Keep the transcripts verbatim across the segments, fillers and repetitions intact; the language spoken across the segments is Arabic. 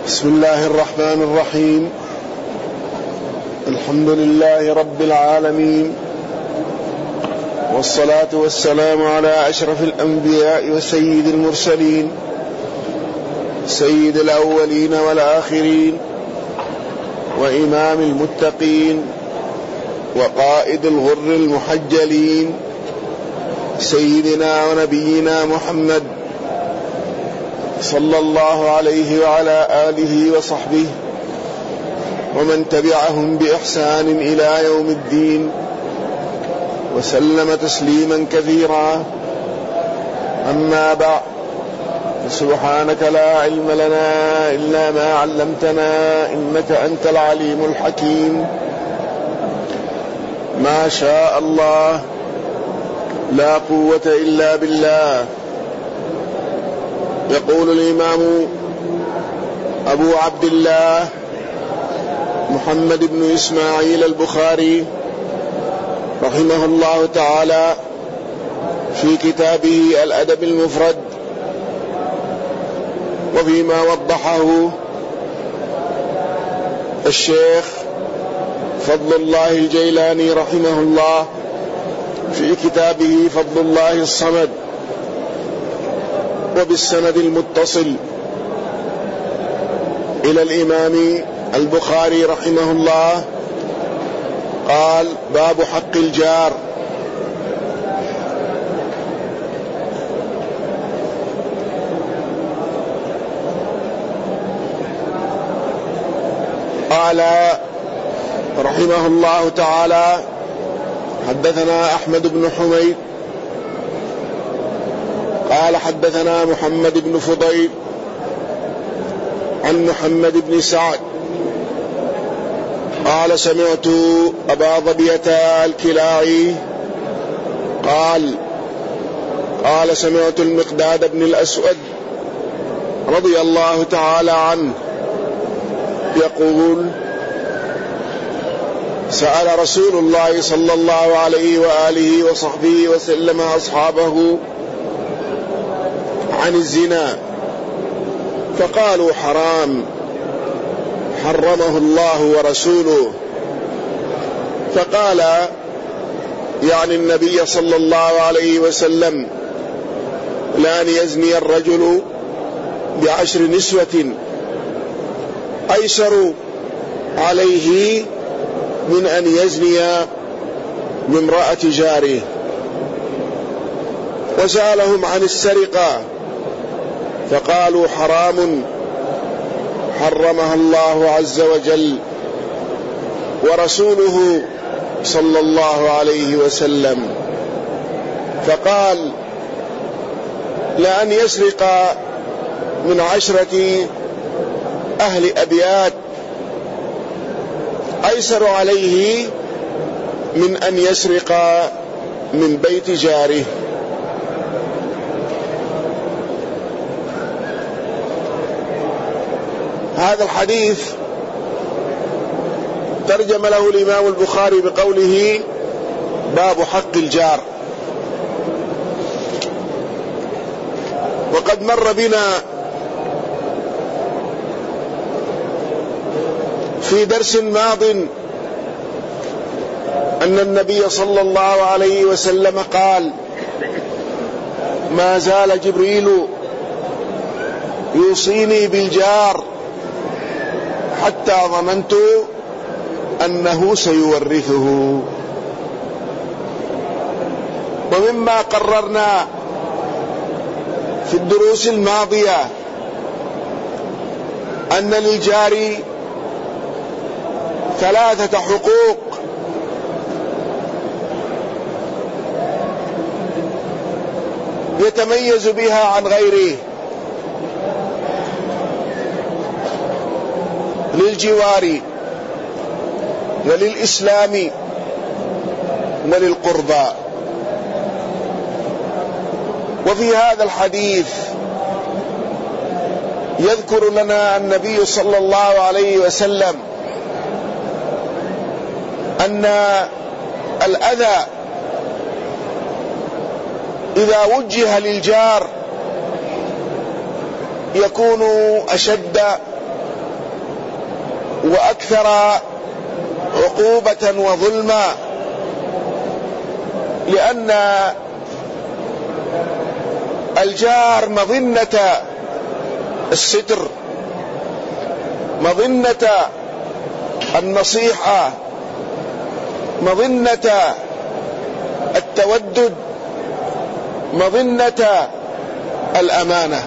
بسم الله الرحمن الرحيم. الحمد لله رب العالمين، والصلاة والسلام على أشرف الأنبياء وسيد المرسلين، سيد الأولين والآخرين، وإمام المتقين، وقائد الغر المحجلين، سيدنا ونبينا محمد صلى الله عليه وعلى آله وصحبه ومن تبعهم بإحسان إلى يوم الدين، وسلم تسليما كثيرا. أما بعد، سبحانك لا علم لنا إلا ما علمتنا إنك أنت العليم الحكيم. ما شاء الله، لا قوة إلا بالله. يقول الإمام أبو عبد الله محمد بن إسماعيل البخاري رحمه الله تعالى في كتابه الأدب المفرد، وفيما وضحه الشيخ فضل الله الجيلاني رحمه الله في كتابه فضل الله الصمد، وبالسند المتصل إلى الإمام البخاري رحمه الله قال: باب حق الجار. قال رحمه الله تعالى: حدثنا أحمد بن حميد قال حدثنا محمد بن فضيل عن محمد بن سعد قال: سمعت أبا ظبية الكلاعي قال قال سمعت المقداد بن الأسود رضي الله تعالى عنه يقول: سأل رسول الله صلى الله عليه وآله وصحبه وسلم أصحابه عن الزنا، فقالوا: حرام، حرمه الله ورسوله. فقال يعني النبي صلى الله عليه وسلم: لأن يزني الرجل بعشر نسوة أيسر عليه من أن يزني بامرأة جاره. وسألهم عن السرقة فقالوا: حرام، حرمها الله عز وجل ورسوله صلى الله عليه وسلم. فقال: لأن يسرق من عشرة أهل أبيات أيسر عليه من أن يسرق من بيت جاره. هذا الحديث ترجم له الإمام البخاري بقوله: باب حق الجار. وقد مر بنا في درس ماض أن النبي صلى الله عليه وسلم قال: ما زال جبريل يوصيني بالجار حتى ظننت أنه سيورثه. ومما قررنا في الدروس الماضية أن للجار ثلاثة حقوق: يتميز بها عن غيره: للجوار، وللإسلام، وللقربى. وفي هذا الحديث يذكر لنا النبي صلى الله عليه وسلم أن الأذى إذا وجه للجار يكون أشد وأكثر عقوبة وظلما، لأن الجار مظنة الستر، مظنة النصيحة، مظنة التودد، مظنة الأمانة.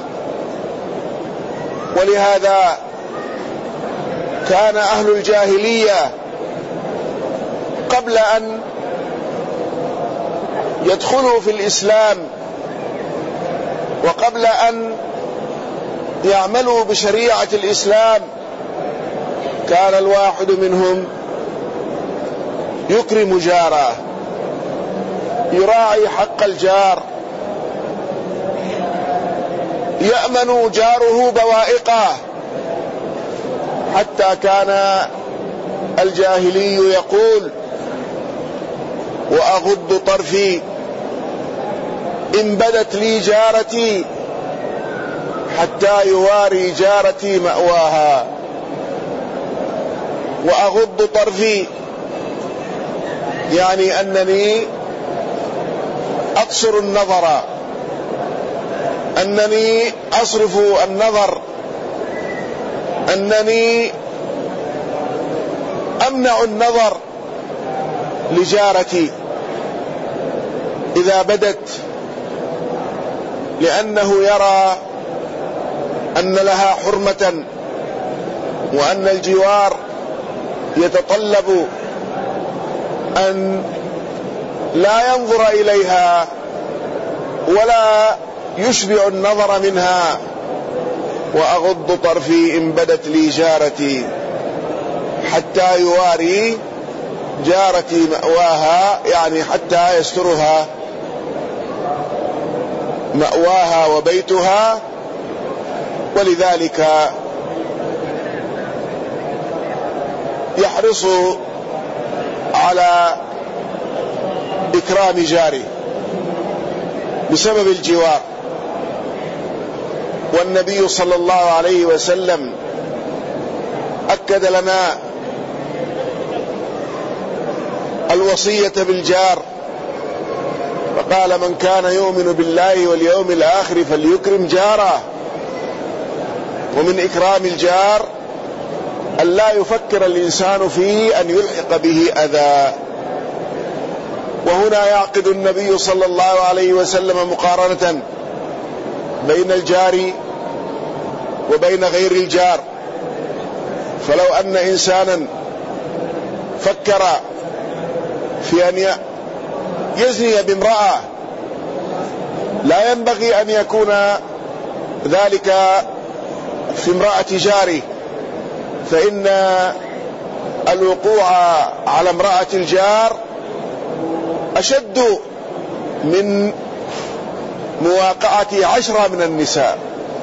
ولهذا كان أهل الجاهلية قبل أن يدخلوا في الإسلام وقبل أن يعملوا بشريعة الإسلام كان الواحد منهم يكرم جاره، يراعي حق الجار، يأمن جاره بوائقه، حتى كان الجاهلي يقول: وأغض طرفي إن بدت لي جارتي حتى يواري جارتي مأواها. وأغض طرفي يعني أنني أقصر النظر، أنني أصرف النظر، أنني أمنع النظر لجارتي إذا بدت، لأنه يرى أن لها حرمة، وأن الجوار يتطلب أن لا ينظر إليها ولا يشبع النظر منها. وأغض طرفي إن بدت لي جارتي حتى يواري جارتي مأواها، يعني حتى يسترها مأواها وبيتها. ولذلك يحرص على إكرام جاره بسبب الجوار. والنبي صلى الله عليه وسلم أكد لنا الوصية بالجار، فقال: من كان يؤمن بالله واليوم الآخر فليكرم جاره. ومن إكرام الجار أن لا يفكر الإنسان في أن يلحق به أذى. وهنا يعقد النبي صلى الله عليه وسلم مقارنة بين الجار وبين غير الجار. فلو أن إنسانا فكر في أن يزني بامرأة لا ينبغي أن يكون ذلك في امرأة جاره، فإن الوقوع على امرأة الجار أشد من مواقعة عشرة من النساء.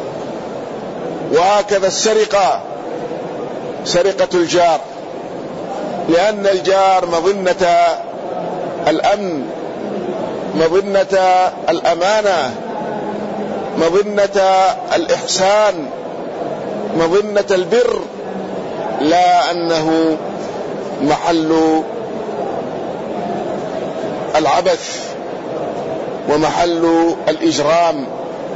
وهكذا السرقة، سرقة الجار، لأن الجار مظنة الأمن، مظنة الأمانة، مظنة الإحسان، مظنة البر، لا أنه محل العبث ومحل الإجرام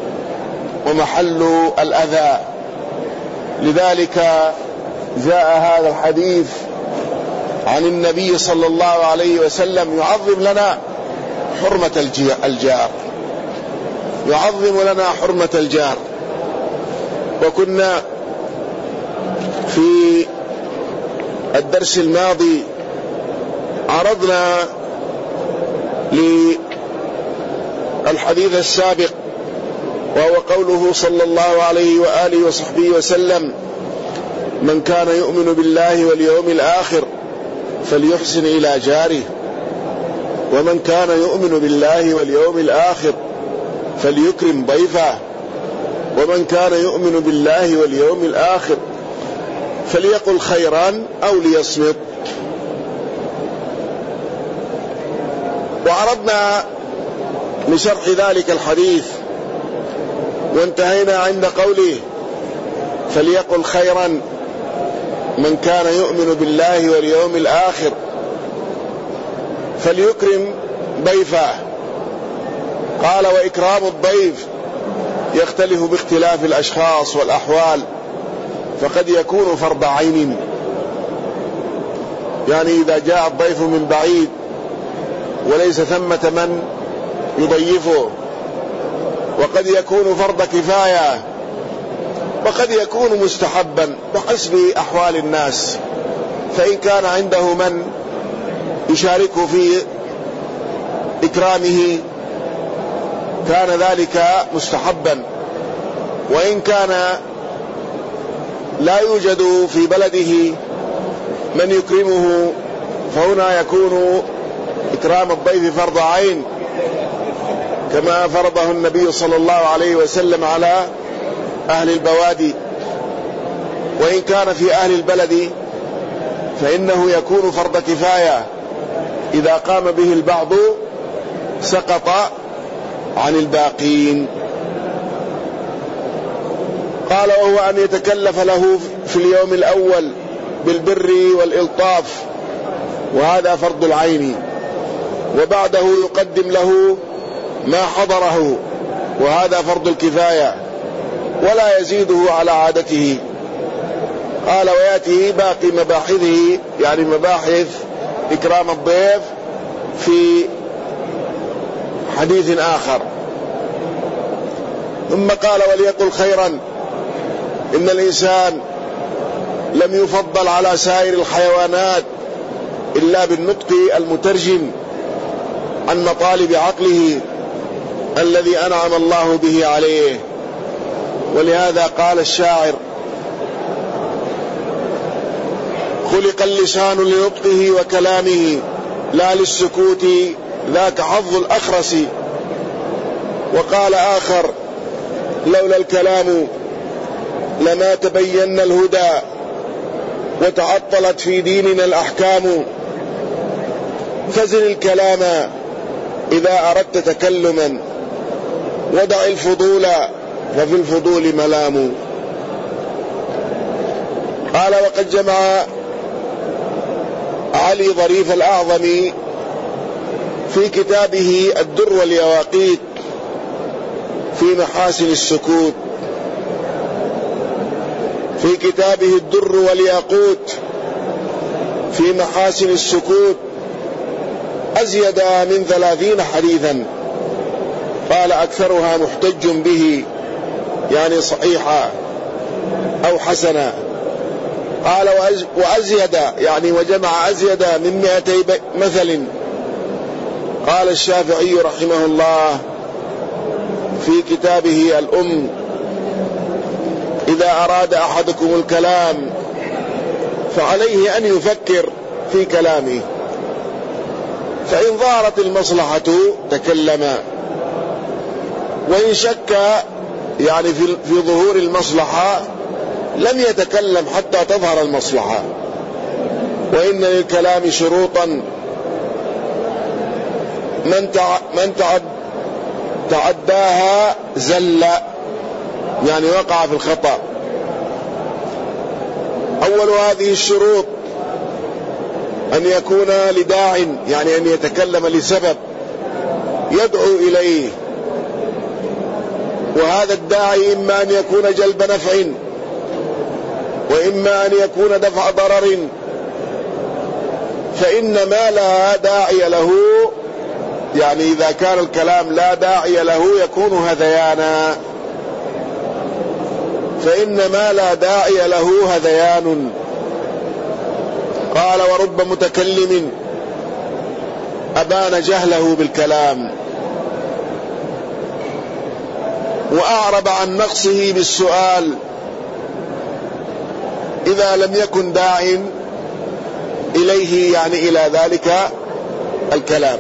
ومحل الأذى. لذلك جاء هذا الحديث عن النبي صلى الله عليه وسلم يعظم لنا حرمة الجار، يعظم لنا حرمة الجار. وكنا في الدرس الماضي عرضنا للحديث السابق، وهو قوله صلى الله عليه وآله وصحبه وسلم: من كان يؤمن بالله واليوم الآخر فليحسن إلى جاره، ومن كان يؤمن بالله واليوم الآخر فليكرم ضيفه، ومن كان يؤمن بالله واليوم الآخر فليقل خيرا أو ليصمت. وعرضنا لشرح ذلك الحديث وانتهينا عند قوله: فليقل خيرا من كان يؤمن بالله واليوم الآخر فليكرم ضيفه. قال: وإكرام الضيف يختلف باختلاف الأشخاص والأحوال، فقد يكون فرض عين، يعني إذا جاء الضيف من بعيد وليس ثمة من يضيفه، وقد يكون فرض كفاية، وقد يكون مستحبا بحسب أحوال الناس، فإن كان عنده من يشاركه في إكرامه كان ذلك مستحبا، وإن كان لا يوجد في بلده من يكرمه فهنا يكون إكرام الضيف فرض عين، كما فرضه النبي صلى الله عليه وسلم على أهل البوادي. وإن كان في أهل البلد فإنه يكون فرض كفاية، إذا قام به البعض سقط عن الباقين. قال: وهو أن يتكلف له في اليوم الأول بالبر والإلطاف، وهذا فرض العين، وبعده يقدم له ما حضره، وهذا فرض الكفاية، ولا يزيده على عادته. قال: ويأتي باقي مباحثه، يعني مباحث إكرام الضيف، في حديث آخر. ثم قال: وليقل خيرا، إن الإنسان لم يفضل على سائر الحيوانات إلا بالنطق المترجم عن مطالب عقله الذي أنعم الله به عليه. ولهذا قال الشاعر: خلق اللسان لنطقه وكلامه لا للسكوت، ذاك حظ الأخرس. وقال آخر: لولا الكلام لما تبين الهدى، وتعطلت في ديننا الأحكام. فزن الكلام إذا أردت تكلما، ودع الفضول ففي الفضول ملام. قال: وقد جمع علي ظريف الأعظم في كتابه الدر واليواقيت في محاسن السكوت، في كتابه الدر والياقوت في محاسن السكوت أزيد من ثلاثين حديثا، قال: أكثرها محتج به، يعني صحيحة أو حسنة. قال: وأزيد، يعني وجمع أزيد من مئتي مثل. قال الشافعي رحمه الله في كتابه الأم: إذا أراد أحدكم الكلام فعليه أن يفكر في كلامه، فإن ظهرت المصلحة تكلم، وإن شك يعني في ظهور المصلحة لم يتكلم حتى تظهر المصلحة. وإن للكلام شروطا، من من تعداها زل، يعني وقع في الخطأ. أول هذه الشروط أن يكون لداع، يعني أن يتكلم لسبب يدعو إليه، وهذا الداعي إما أن يكون جلب نفع، وإما أن يكون دفع ضرر. فإن ما لا داعي له، يعني إذا كان الكلام لا داعي له يكون هذيانا، فإن ما لا داعي له هذيان. قال: ورب متكلم أبان جهله بالكلام، وأعرب عن نقصه بالسؤال، إذا لم يكن داع إليه، يعني إلى ذلك الكلام.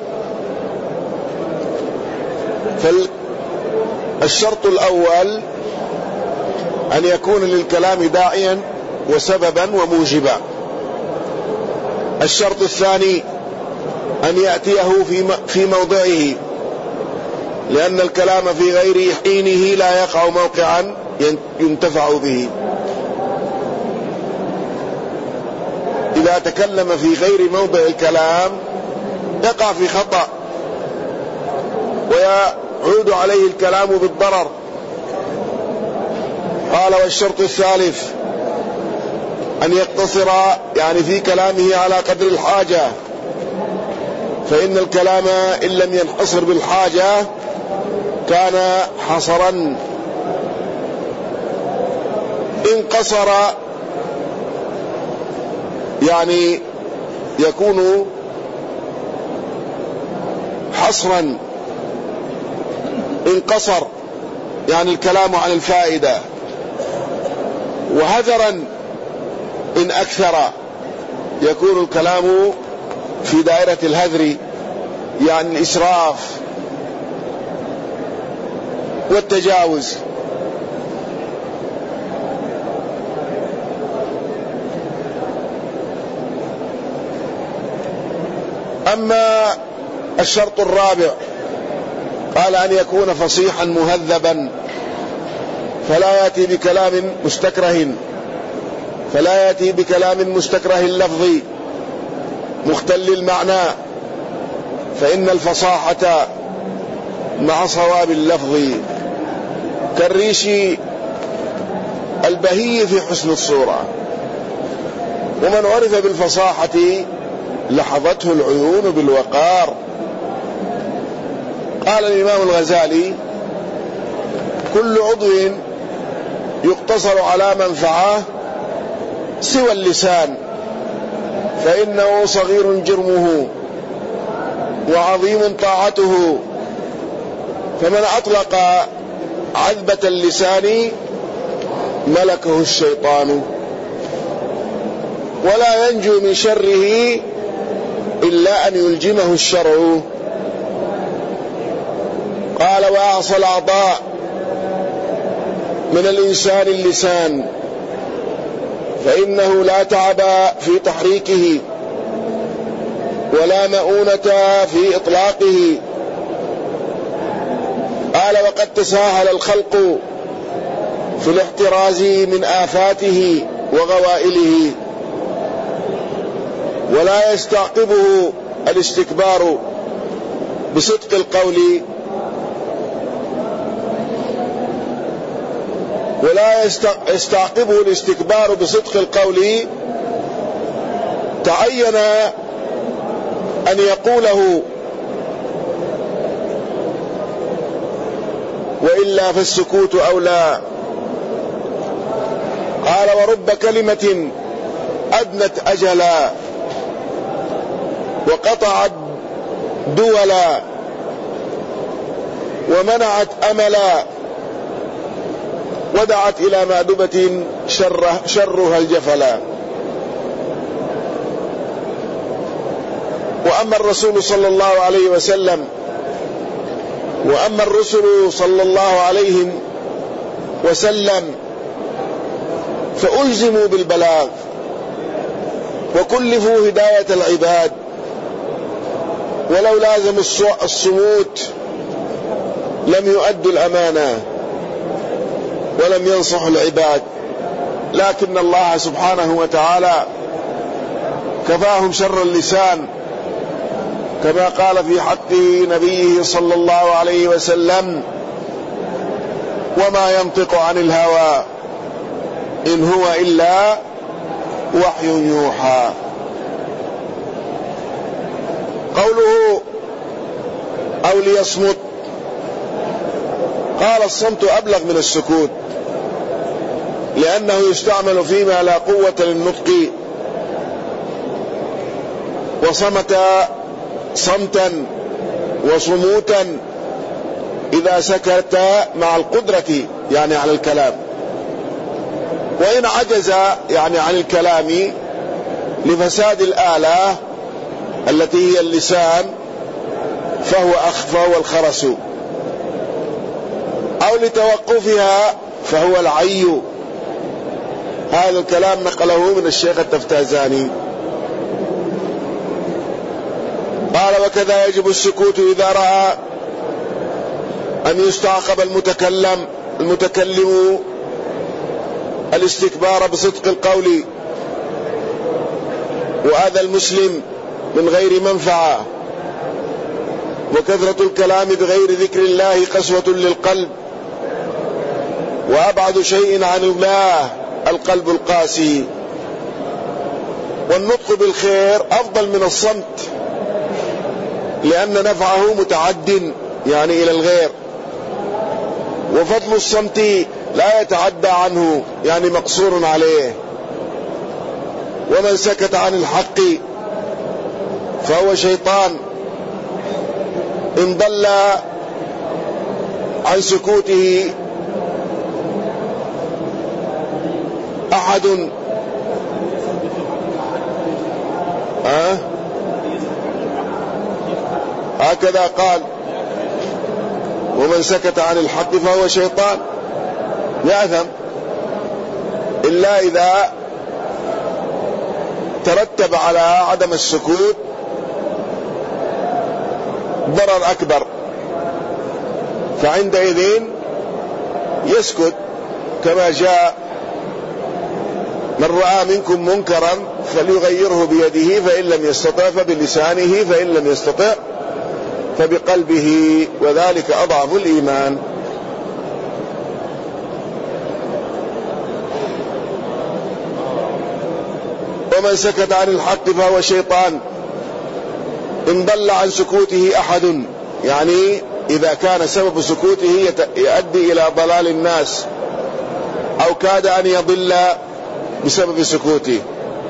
فالشرط الأول أن يكون للكلام داعيا وسببا وموجبا. الشرط الثاني أن يأتيه في موضعه، لأن الكلام في غير حينه لا يقع موقعا ينتفع به. إذا تكلم في غير موضع الكلام يقع في خطأ ويعود عليه الكلام بالضرر. قال: والشرط الثالث أن يقتصر يعني في كلامه على قدر الحاجة، فإن الكلام إن لم ينحصر بالحاجة كان حصرا. إن قصر يعني يكون حصرا، إن قصر يعني الكلام عن الفائدة، وهذرا إن أكثر يكون الكلام في دائرة الهذر يعني الإسراف والتجاوز. أما الشرط الرابع قال: أن يكون فصيحا مهذبا، فلا يأتي بكلام مستكره فلا يأتي بكلام مستكره اللفظ مختل المعنى، فإن الفصاحة مع صواب اللفظ كالريش البهي في حسن الصورة، ومن عرف بالفصاحة لحظته العيون بالوقار. قال الإمام الغزالي: كل عضو يقتصر على منفعه سوى اللسان، فإنه صغير جرمه وعظيم طاعته، فمن أطلق عذبة اللسان ملكه الشيطان، ولا ينجو من شره إلا أن يلجمه الشرع. قال: وأعصى الأعضاء من الإنسان اللسان، فإنه لا تعب في تحريكه ولا مؤونة في إطلاقه. قال: وقد تساهل الخلق في الاحتراز من آفاته وغوائله، ولا يستعقبه الاستكبار بصدق القول ولا يستعقبه الاستكبار بصدق القول تعين أن يقوله، وإلا فالسكوت أولى. قال: ورب كلمة أدنت أجلا وقطعت دولا ومنعت أملا ودعت إلى مأدبة شره شرها الجفلا. وأما الرسول صلى الله عليه وسلم وأما الرسل صلى الله عليه وسلم فألزموا بالبلاغ وكلفوا هداية العباد، ولو لازم الصموت لم يؤدوا الأمانة ولم ينصحوا العباد، لكن الله سبحانه وتعالى كفاهم شر اللسان، كما قال في حق نبيه صلى الله عليه وسلم: وما ينطق عن الهوى إن هو إلا وحي يوحى. قوله أو ليصمت، قال: الصمت أبلغ من السكوت، لأنه يستعمل فيما لا قوة للنطق، وصمت صمتا وصموتا إذا سكت مع القدرة يعني على الكلام، وإن عجز يعني عن الكلام لفساد الآلة التي هي اللسان فهو أخفى والخرس، أو لتوقفها فهو العي. هذا الكلام نقله من الشيخ التفتازاني. قال: وكذا يجب السكوت إذا رأى أن يستعقب المتكلم المتكلم الاستكبار بصدق القول وأذى المسلم من غير منفعة، وكثرة الكلام بغير ذكر الله قسوة للقلب، وأبعد شيء عن الله القلب القاسي. والنطق بالخير أفضل من الصمت، لأن نفعه متعد يعني إلى الغير، وفضل الصمت لا يتعدى عنه يعني مقصور عليه. ومن سكت عن الحق فهو شيطان، إن ضل عن سكوته أحد أه؟ هكذا قال: ومن سكت عن الحق فهو شيطان، يأثم، إلا إذا ترتب على عدم السكوت ضرر أكبر، فعندئذ يسكت، كما جاء: من رأى منكم منكرا فليغيره بيده، فإن لم يستطع فبلسانه، فإن لم يستطع فبقلبه، وذلك أضعف الإيمان. ومن سكت عن الحق فهو شيطان، إن ضل عن سكوته أحد، يعني إذا كان سبب سكوته يؤدي إلى ضلال الناس، أو كاد أن يضل بسبب سكوته.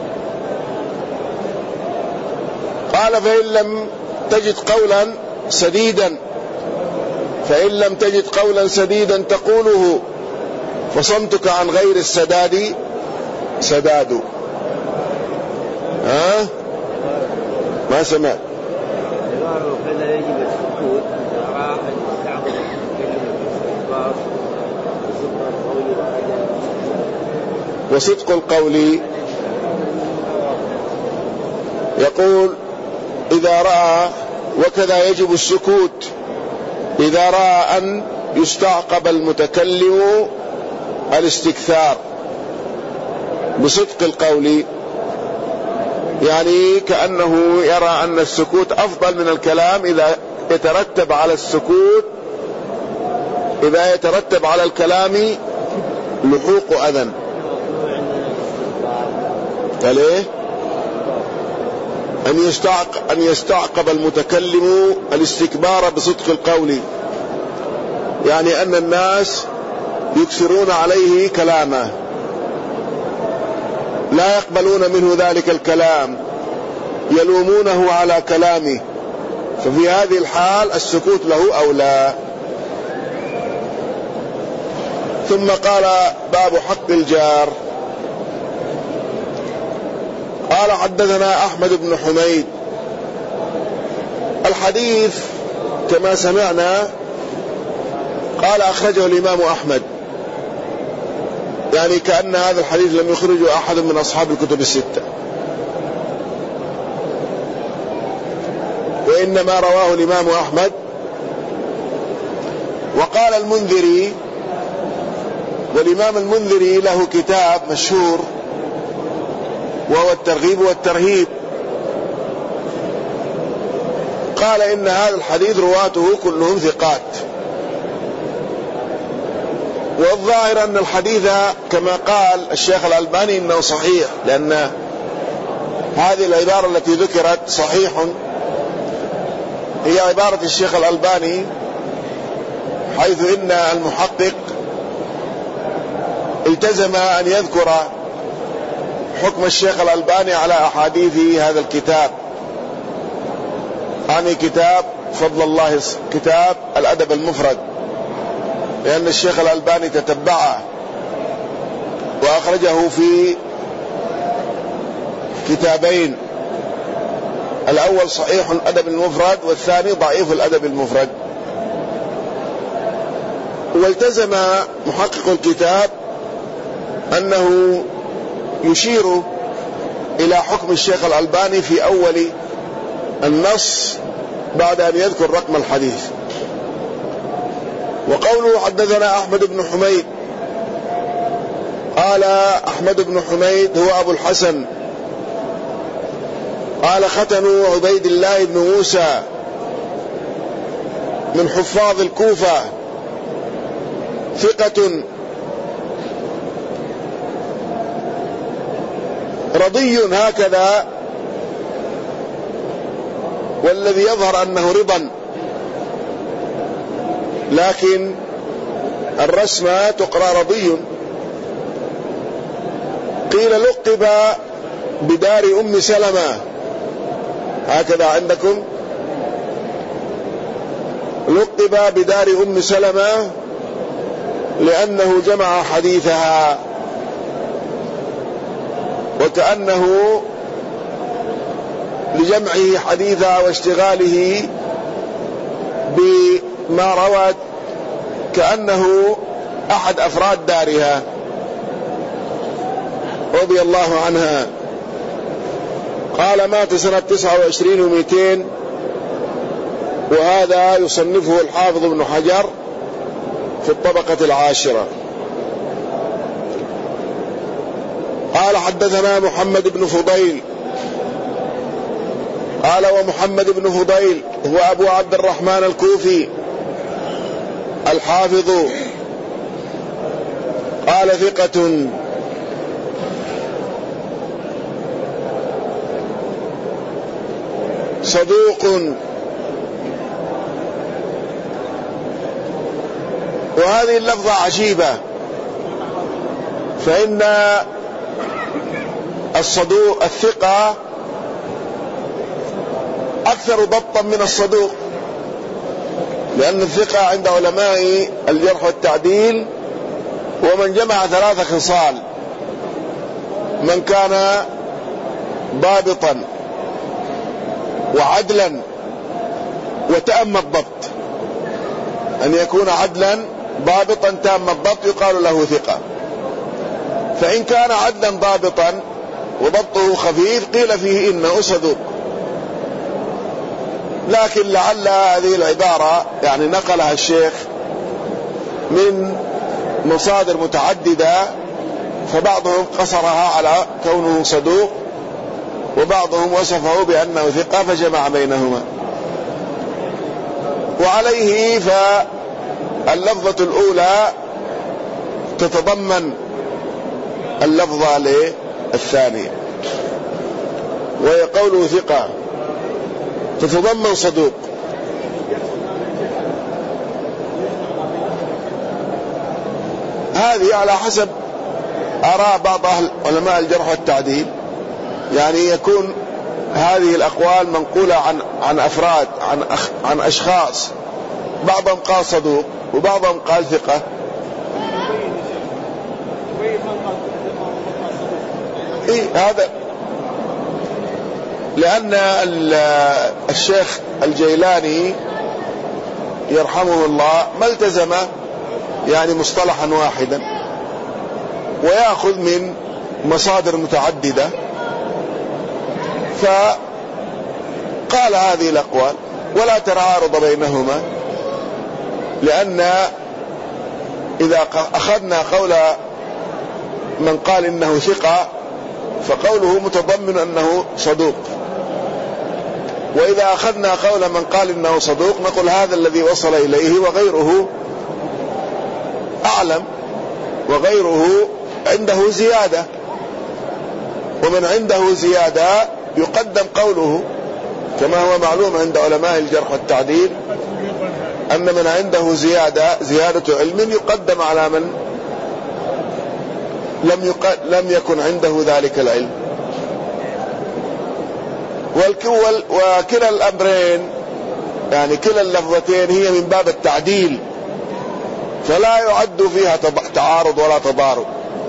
قال: فإن لم تجد قولا سديدا فإن لم تجد قولا سديدا تقوله فصمتك عن غير السداد سداد. ها؟ ما سمعت. وصدق القول، يقول: إذا رأى، وكذا يجب السكوت إذا رأى أن يستعقب المتكلم الاستكثار بصدق القول، يعني كأنه يرى أن السكوت أفضل من الكلام إذا يترتب على السكوت إذا يترتب على الكلام لحوق أذى. فليه؟ أن يستعق أن يستعقب المتكلم الاستكبار بصدق القول، يعني أن الناس يكثرون عليه كلامه، لا يقبلون منه ذلك الكلام، يلومونه على كلامه، ففي هذه الحال السكوت له أولى. ثم قال: باب حق الجار. قال: حدثنا أحمد بن حميد. الحديث كما سمعنا قال أخرجه الإمام أحمد، يعني كأن هذا الحديث لم يخرجه أحد من أصحاب الكتب الستة، وإنما رواه الإمام أحمد. وقال المنذري، والإمام المنذري له كتاب مشهور وهو الترغيب والترهيب، قال إن هذا الحديث رواته كلهم ثقات. والظاهر أن الحديث كما قال الشيخ الألباني إنه صحيح، لأن هذه العبارة التي ذكرت صحيح هي عبارة الشيخ الألباني، حيث إن المحقق التزم أن يذكر حكم الشيخ الألباني على أحاديث هذا الكتاب، يعني كتاب فضل الله، كتاب الأدب المفرد، لأن الشيخ الألباني تتبعه وأخرجه في كتابين، الأول صحيح الأدب المفرد والثاني ضعيف الأدب المفرد. والتزم محقق الكتاب أنه يشير إلى حكم الشيخ الألباني في أول النص بعد أن يذكر رقم الحديث. وقوله حدثنا أحمد بن حميد، قال أحمد بن حميد هو أبو الحسن قال ختنوا عبيد الله بن موسى من حفاظ الكوفة، ثقة رضي هكذا، والذي يظهر أنه رضا، لكن الرسمة تقرأ رضي. قيل لقب بدار أم سلمة، هكذا عندكم، لقب بدار أم سلمة لأنه جمع حديثها، وكأنه لجمعه حديثها واشتغاله بما روت كأنه أحد أفراد دارها رضي الله عنها. قال مات سنة تسعة وعشرين ومئتين، وهذا يصنفه الحافظ ابن حجر في الطبقة العاشرة. قال حدثنا محمد بن فضيل قال ومحمد بن فضيل هو أبو عبد الرحمن الكوفي الحافظ، قال ثقة صدوق. وهذه اللفظة عجيبة، فإن الصدوق الثقة أكثر ضبطا من الصدوق، لأن الثقة عند علماء الجرح والتعديل ومن جمع ثلاث خصال: من كان ضابطا وعدلا وتام الضبط. أن يكون عدلا ضابطا تام الضبط يقال له ثقة. فإن كان عدلا ضابطا وضبطه خفيف قيل فيه إنه صدوق. لكن لعل هذه العبارة يعني نقلها الشيخ من مصادر متعددة، فبعضهم قصرها على كونه صدوق، وبعضهم وصفه بأنه ثقة فجمع بينهما. وعليه فاللفظة الأولى تتضمن اللفظة الثانية، وهي قوله ثقة تتضمن صدوق. هذه على حسب آراء بعض أهل علماء الجرح والتعديل، يعني يكون هذه الأقوال منقولة عن عن أفراد، عن أخ عن أشخاص، بعضهم قال صدوق وبعضهم قال ثقة. إيه هذا لأن الشيخ الجيلاني يرحمه الله ما التزم يعني مصطلحا واحدا، ويأخذ من مصادر متعددة، فقال هذه الأقوال ولا تعارض بينهما، لأن إذا أخذنا قول من قال إنه ثقة فقوله متضمن أنه صدوق، وإذا أخذنا قول من قال إنه صدوق نقول هذا الذي وصل إليه وغيره أعلم، وغيره عنده زيادة، ومن عنده زيادة يقدم قوله، كما هو معلوم عند علماء الجرح والتعديل أن من عنده زيادة زيادة علم يقدم على من لم, يق... لم يكن عنده ذلك العلم. والكول وكلا الأمرين يعني كلا اللفظتين هي من باب التعديل، فلا يعد فيها تعارض ولا تضارب،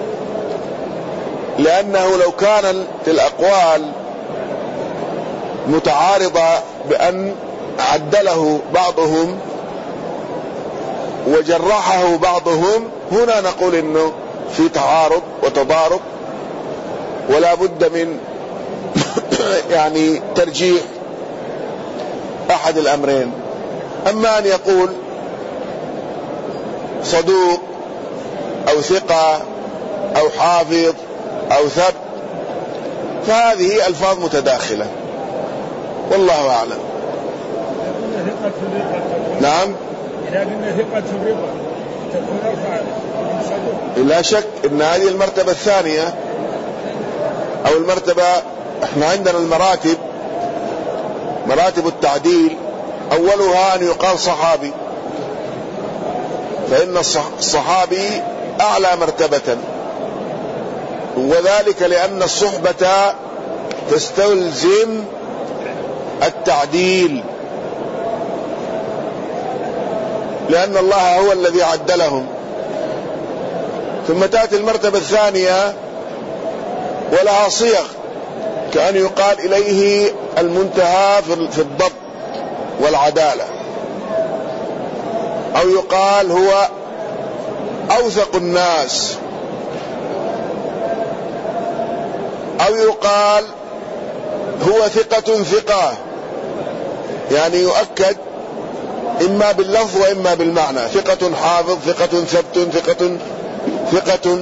لأنه لو كانت الأقوال متعارضة بأن عدله بعضهم وجرحه بعضهم، هنا نقول إنه في تعارض وتضارب، ولا بد من يعني ترجيح أحد الأمرين. أما أن يقول صدوق أو ثقة أو حافظ أو ثبت، فهذه ألفاظ متداخلة، والله أعلم. نعم. إذا قلنا ثقة الرضا تكون أرفع من صدوق. لا شك أن هذه المرتبة الثانية أو المرتبة، احنا عندنا المراتب، مراتب التعديل، أولها أن يقال صحابي، فإن الصحابي أعلى مرتبة، وذلك لأن الصحبة تستلزم التعديل، لأن الله هو الذي عدلهم. ثم تأتي المرتبة الثانية ولها صيغ، كأن يقال إليه المنتهى في الضبط والعدالة، أو يقال هو أوثق الناس، أو يقال هو ثقة ثقة، يعني يؤكد إما باللفظ وإما بالمعنى، ثقة حافظ، ثقة ثبت، ثقة ثقة.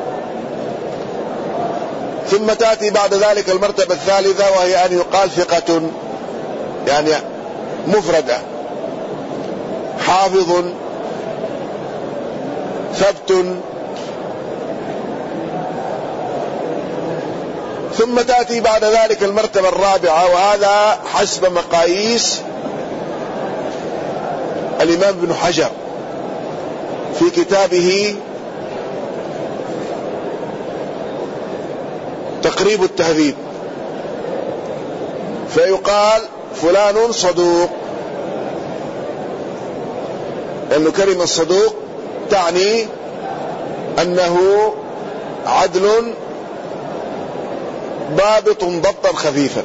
ثم تأتي بعد ذلك المرتبة الثالثة، وهي أن يقال ثقة، يعني مفردة، حافظ، ثبت. ثم تأتي بعد ذلك المرتبة الرابعة، وهذا حسب مقاييس الإمام ابن حجر في كتابه تقريب التهذيب، فيقال فلان صدوق، لأن كلمة الصدوق تعني أنه عدل ضابط ضبطا خفيفا،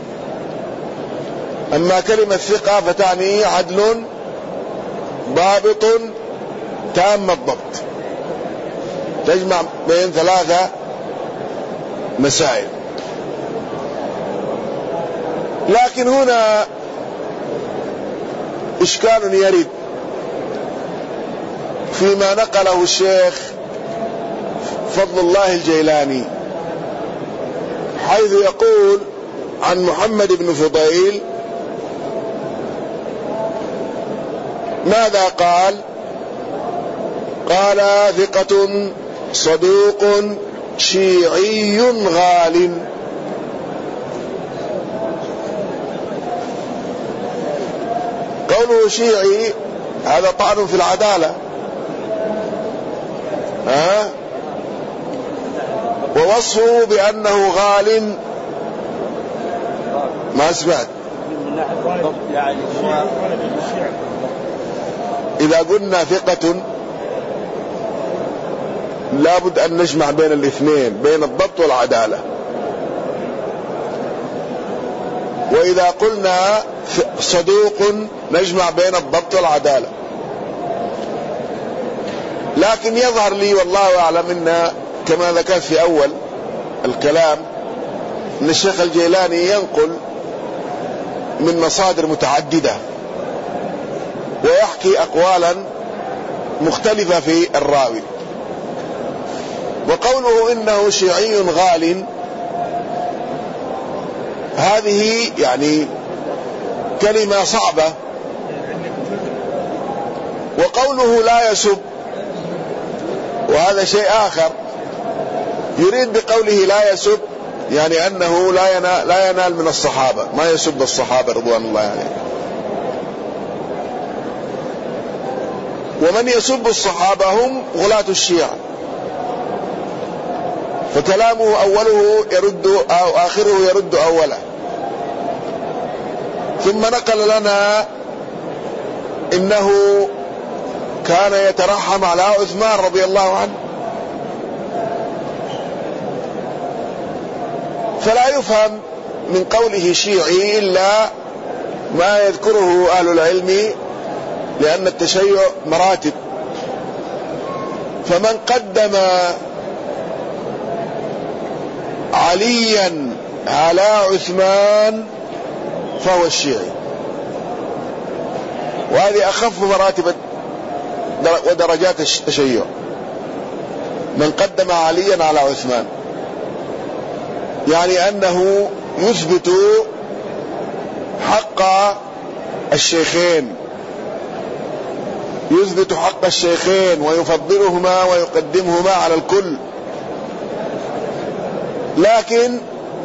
أما كلمة ثقة فتعني عدل ضابط تام الضبط، تجمع بين ثلاثة مسائل. لكن هنا إشكال يرد فيما نقله الشيخ فضل الله الجيلاني، حيث يقول عن محمد بن فضيل ماذا قال؟ قال ثقة صدوق شيعي غال. قوله شيعي هذا طعن في العدالة، ها؟ ووصفه بأنه غال ما سمعت. إذا قلنا ثقة لابد أن نجمع بين الاثنين، بين الضبط والعدالة. وإذا قلنا صدوق نجمع بين الضبط والعدالة. لكن يظهر لي والله أعلم أن كما ذكرت في أول الكلام أن الشيخ الجيلاني ينقل من مصادر متعددة ويحكي أقوالا مختلفة في الراوي. وقوله إنه شيعي غال هذه يعني كلمة صعبة. وقوله لا يسب وهذا شيء آخر، يريد بقوله لا يسب يعني أنه لا ينال, لا ينال من الصحابة، ما يسب الصحابة رضوان الله عليهم. ومن يسب الصحابة هم غلاة الشيعة، فكلامه أوله يرد أو آخره يرد أوله. ثم نقل لنا إنه كان يترحم على عثمان رضي الله عنه، فلا يفهم من قوله شيعي إلا ما يذكره أهل العلم، لأن التشيع مراتب. فمن قدم عليا على عثمان فهو الشيعي، وهذه أخف مراتب ودرجات التشيع، من قدم عليا على عثمان، يعني أنه يثبت حق الشيخين، يثبت حق الشيخين ويفضلهما ويقدمهما على الكل. لكن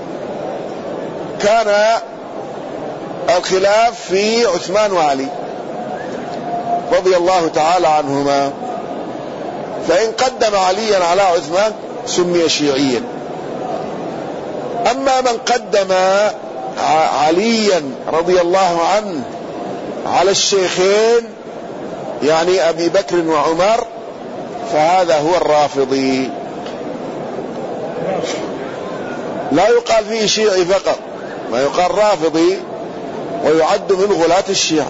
كان الخلاف في عثمان وعلي رضي الله تعالى عنهما، فإن قدم عليا على عثمان سمي شيعيا. أما من قدم عليا رضي الله عنه على الشيخين يعني أبي بكر وعمر فهذا هو الرافضي، لا يقال فيه شيعي فقط، ما يقال رافضي ويعد من غلاة الشيعة.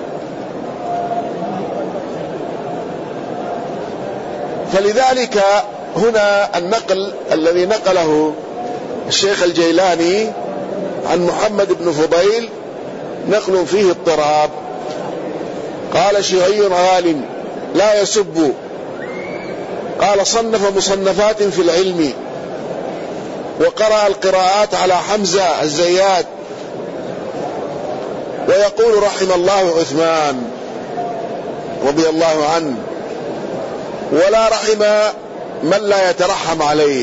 فلذلك هنا النقل الذي نقله الشيخ الجيلاني عن محمد بن فضيل نقل فيه اضطراب. قال شيعي غال لا يسب، قال صنف مصنفات في العلم وقرأ القراءات على حمزة الزيات، ويقول رحم الله عثمان رضي الله عنه، ولا رحم من لا يترحم عليه،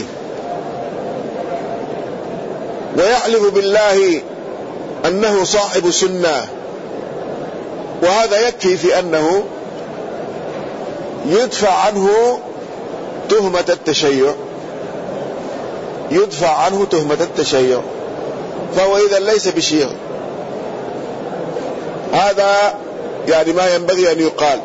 ويحلف بالله أنه صاحب سنة. وهذا يكفي في أنه يدفع عنه تهمة التشيع، يدفع عنه تهمة التشيع، فهو إذا ليس بشيعي. هذا يعني ما ينبغي أن يقال.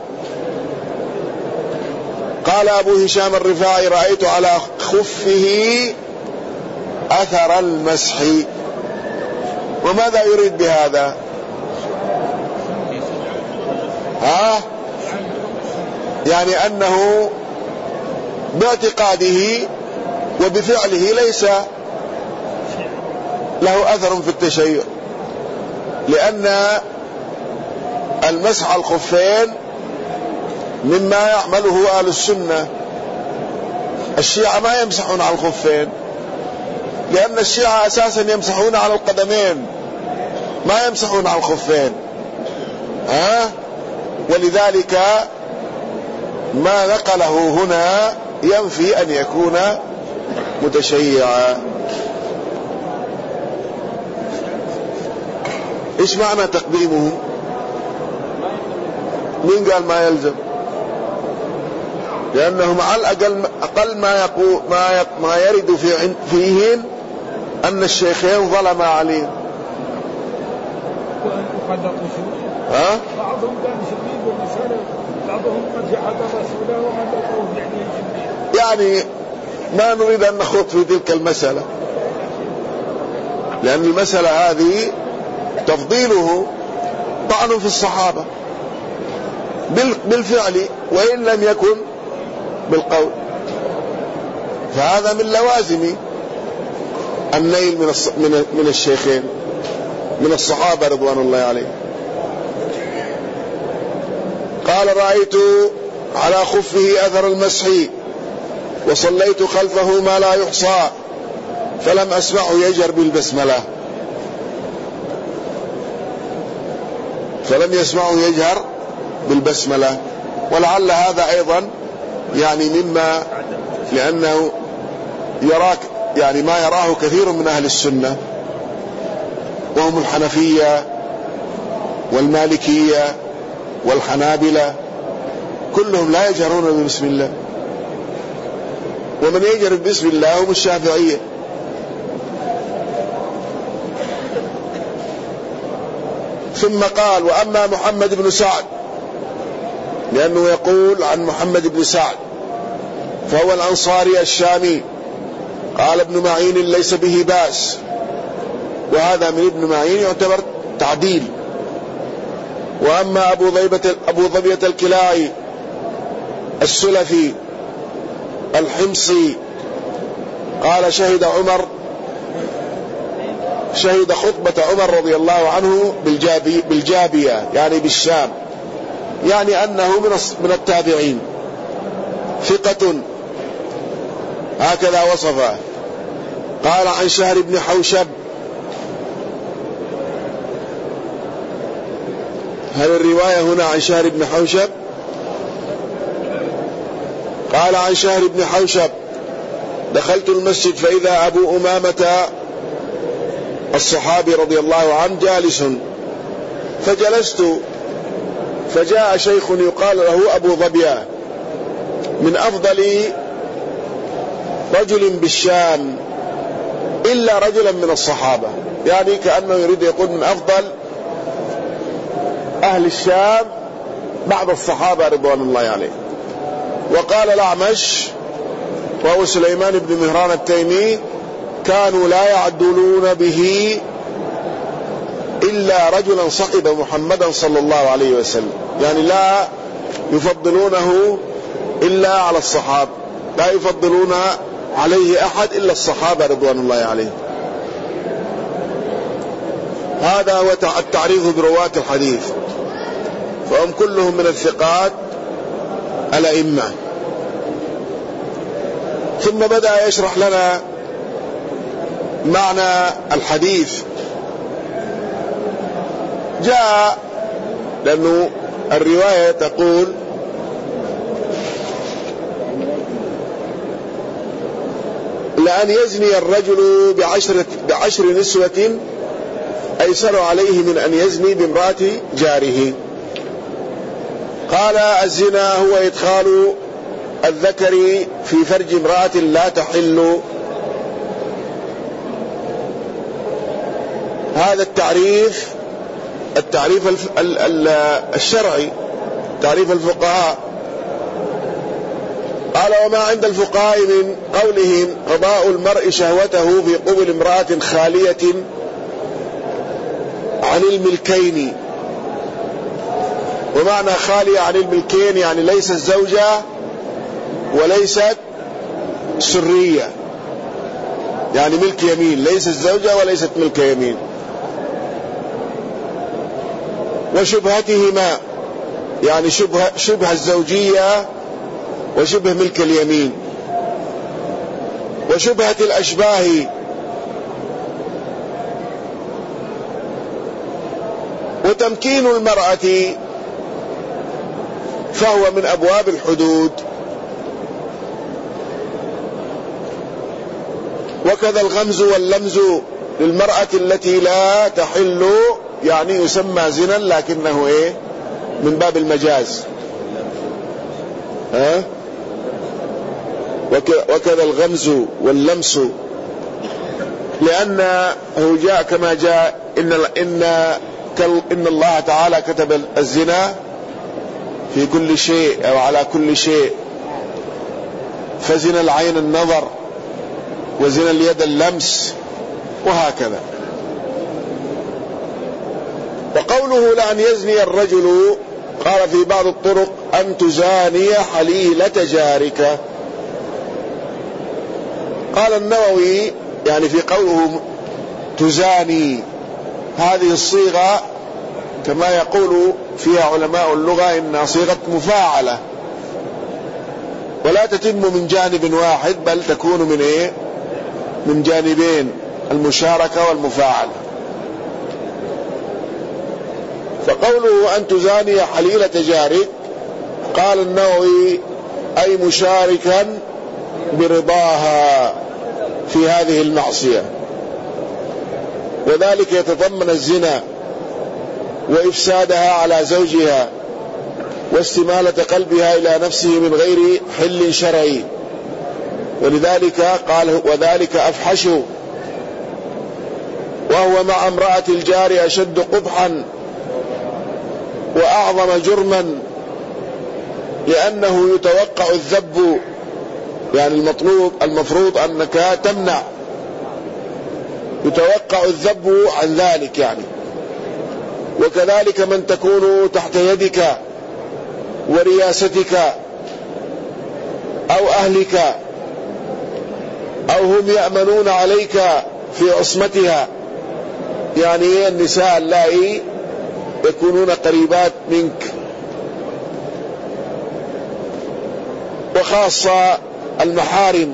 قال أبو هشام الرفاعي رأيت على خفه أثر المسح. وماذا يريد بهذا؟ ها؟ يعني أنه باعتقاده وبفعله ليس له أثر في التشيع، لأن المسح على الخفين مما يعمله أهل السنة. الشيعة ما يمسحون على الخفين، لأن الشيعة أساسا يمسحون على القدمين ما يمسحون على الخفين. ها؟ ولذلك ما نقله هنا ينفي أن يكون متشيعا. إيش معنى تقديمه؟ مين قال ما يلزم؟ لأنه مع الأقل أقل ما يقول ما ما يرد في فيهن أن الشيخين ظلما عليه. ها؟ بعضهم كان شديد ومسألة، بعضهم قد جحد رسوله وقد أقوه يعني يعني ما نريد أن نخوض في تلك المسألة، لأن المسألة هذه تفضيله طعن في الصحابة بالفعل وإن لم يكن بالقول، فهذا من لوازم النيل من من الشيخين من الصحابة رضوان الله عليهم. قال رأيت على خفه أثر المسح وصليت خلفه ما لا يحصى فلم أسمعه يجهر بالبسملة، فلم يسمعه يجهر بالبسملة. ولعل هذا أيضا يعني مما لأنه يراك يعني ما يراه كثير من أهل السنة، وهم الحنفية والمالكية والحنابلة كلهم لا يجهرون بسم الله، ومن يجهر بسم الله هم الشافعية. ثم قال وأما محمد بن سعد، لأنه يقول عن محمد بن سعد فهو الأنصاري الشامي. قال ابن معين ليس به بأس، وهذا من ابن معين يعتبر تعديل. وأما أبو ضبية أبو ضبية الكلاعي السلفي الحمصي قال شهد عمر شهد خطبة عمر رضي الله عنه بالجابي بالجابية يعني بالشام، يعني أنه من من التابعين ثقة، هكذا وصفه. قال عن شهر بن حوشب هل الرواية هنا عن شهر بن حوشب؟ قال عن شهر بن حوشب: دخلت المسجد فإذا أبو أمامة الصحابي رضي الله عنه جالس، فجلست، فجاء شيخ يقال له أبو ظبيان من أفضل رجل بالشام إلا رجلا من الصحابة، يعني كأنه يريد يقول من أفضل أهل الشام بعد الصحابة رضوان الله عليه. وقال الأعمش وهو سليمان بن مهران التيمي: كانوا لا يعدلون به إلا رجلا صحب محمدا صلى الله عليه وسلم، يعني لا يفضلونه إلا على الصحابة، لا يفضلون عليه أحد إلا الصحابة رضوان الله عليه. هذا هو التعريف برواة الحديث، فهم كلهم من الثقات الأئمة. ثم بدأ يشرح لنا معنى الحديث. جاء لأنه الرواية تقول: لأن يزني الرجل بعشرة بعشر نسوة أيسر عليه من أن يزني بامرأة جاره. قال: الزنا هو إدخال الذكر في فرج امرأة لا تحل. هذا التعريف التعريف الشرعي، تعريف الفقهاء. قال: وما عند الفقهاء من قولهم قضاء المرء شهوته في قبل امرأة خالية عن الملكين. ومعنى خالية عن الملكين يعني ليست زوجة وليست سرية، يعني ملك يمين، ليست زوجة وليست ملك يمين. وشبهتهما يعني شبه, شبه الزوجية وشبه ملك اليمين. وشبهة الأشباه وتمكين المرأة فهو من أبواب الحدود. وكذا الغمز واللمز للمرأة التي لا تحل، يعني يسمى زنا لكنه ايه من باب المجاز. ها؟ وكذا الغمز واللمس، لأنه جاء كما جاء إن إن إن الله تعالى كتب الزنا في كل شيء أو على كل شيء، فزنا العين النظر، وزنا اليد اللمس، وهكذا. وقوله لأن يزني الرجل، قال في بعض الطرق أن تزاني حليلة جارك. قال النووي يعني في قوله تزاني، هذه الصيغة كما يقول فيها علماء اللغة إنها صيغة مفاعلة، ولا تتم من جانب واحد بل تكون من إيه؟ من جانبين، المشاركة والمفاعلة. فقوله أن تزاني حليلة جارك، قال النووي أي مشاركا برضاها في هذه المعصية، وذلك يتضمن الزنا وإفسادها على زوجها واستمالة قلبها إلى نفسه من غير حل شرعي. ولذلك قال وذلك أفحش، وهو مع امرأة الجار أشد قبحا وأعظم جرما، لأنه يتوقع الذب، يعني المطلوب المفروض أنك تمنع، يتوقع الذب عن ذلك يعني. وكذلك من تكون تحت يدك ورياستك أو أهلك أو هم يأمنون عليك في عصمتها، يعني النساء اللائي يكونون قريبات منك، وخاصة المحارم.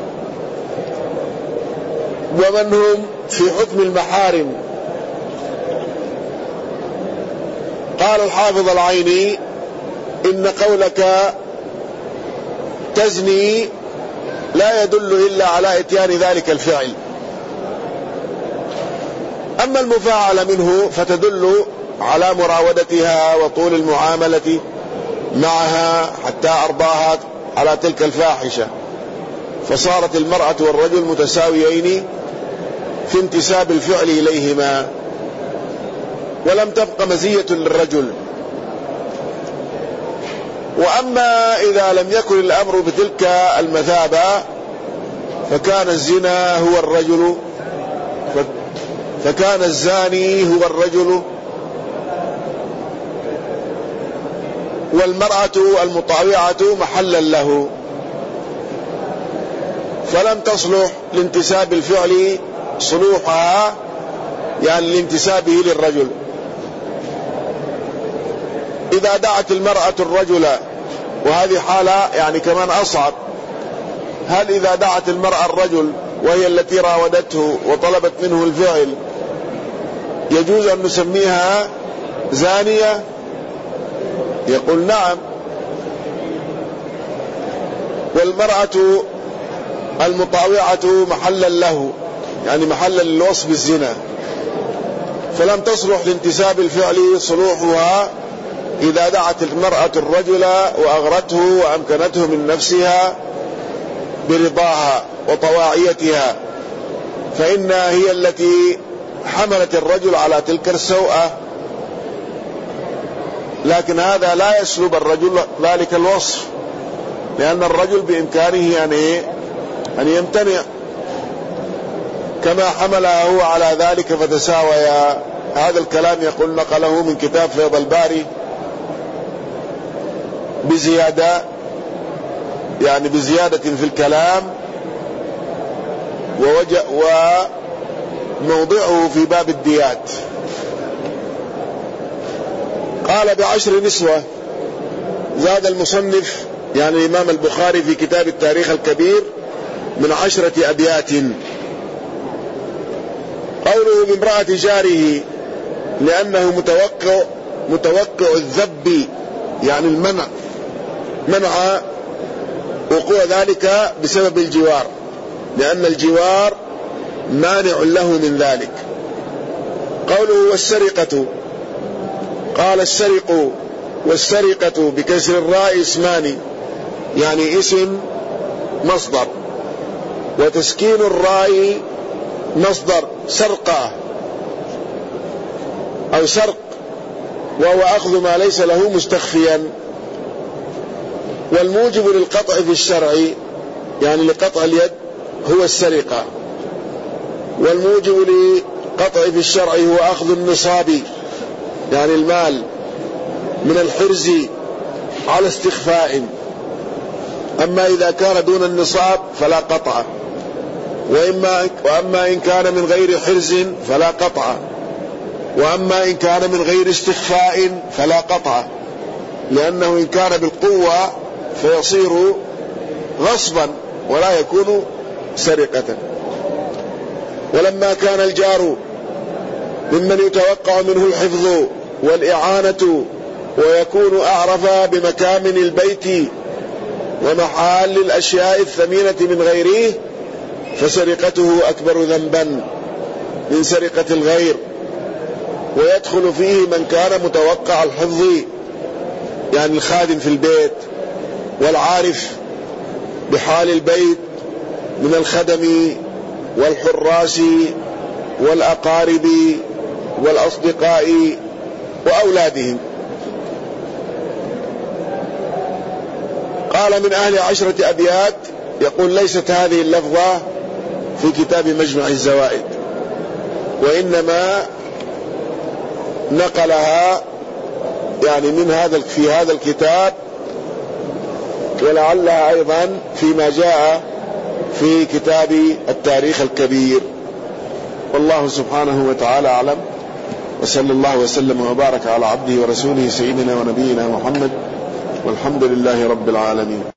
ومن هم في حكم المحارم؟ قال الحافظ العيني إن قولك تزني لا يدل إلا على إتيان ذلك الفعل، أما المفاعلة منه فتدل على مراودتها وطول المعاملة معها حتى أرضاها على تلك الفاحشة، فصارت المرأة والرجل متساويين في انتساب الفعل إليهما، ولم تبق مزية للرجل. وأما إذا لم يكن الأمر بتلك المثابة فكان الزنا هو الرجل فكان الزاني هو الرجل، والمرأة المطاوعة محلا له، فلم تصلح لانتساب الفعل صلوحها يعني لانتسابه للرجل. إذا دعت المرأة الرجل، وهذه حالة يعني كمان أصعب، هل إذا دعت المرأة الرجل وهي التي راودته وطلبت منه الفعل يجوز أن نسميها زانية؟ يقول نعم. والمرأة المطاوعة محلا له يعني محلا للوصف بالزنا، فلم تصلح لانتساب الفعل صلوحها إذا دعت المرأة الرجل وأغرته وأمكنته من نفسها برضاها وطواعيتها، فإنها هي التي حملت الرجل على تلك السوءة، لكن هذا لا يسلب الرجل ذلك الوصف، لأن الرجل بإمكانه أن أن يمتنع كما حملها هو على ذلك فتساويا. هذا الكلام يقول نقله من كتاب فيض الباري بزيادة يعني بزيادة في الكلام، وموضعه في باب الديات. قال بعشر نسوة. زاد المصنف يعني الإمام البخاري في كتاب التاريخ الكبير من عشرة أبيات. قوله بامرأة جاره لأنه متوقع متوقع الذب يعني المنع منع وقوع ذلك بسبب الجوار، لأن الجوار مانع له من ذلك. قوله والسرقة، قال السرق والسرقة بكسر الراء اسمان يعني اسم مصدر، وتسكين الراء مصدر سرقة أو سرق، وهو أخذ ما ليس له مستخفيا. والموجب للقطع في الشرع يعني لقطع اليد هو السرقة، والموجب للقطع في الشرع هو أخذ النصاب يعني المال من الحرز على استخفاء. أما إذا كان دون النصاب فلا قطع، وإما وأما إن كان من غير حرز فلا قطع، وأما إن كان من غير استخفاء فلا قطع، لأنه إن كان بالقوة فيصير غصبا ولا يكون سرقة. ولما كان الجار ممن يتوقع منه الحفظ والإعانة ويكون أعرف بمكامن البيت ومحال الأشياء الثمينة من غيره فسرقته أكبر ذنبا من سرقة الغير، ويدخل فيه من كان متوقع الحفظ يعني الخادم في البيت والعارف بحال البيت من الخدم والحراس والأقارب والأصدقاء وأولادهم. قال من أهل عشرة أبيات، يقول ليست هذه اللفظة في كتاب مجمع الزوائد، وإنما نقلها يعني من هذا في هذا الكتاب، ولعلها أيضا فيما جاء في كتاب التاريخ الكبير. والله سبحانه وتعالى أعلم، وصلى الله وسلم وبارك على عبده ورسوله سيدنا ونبينا محمد، والحمد لله رب العالمين.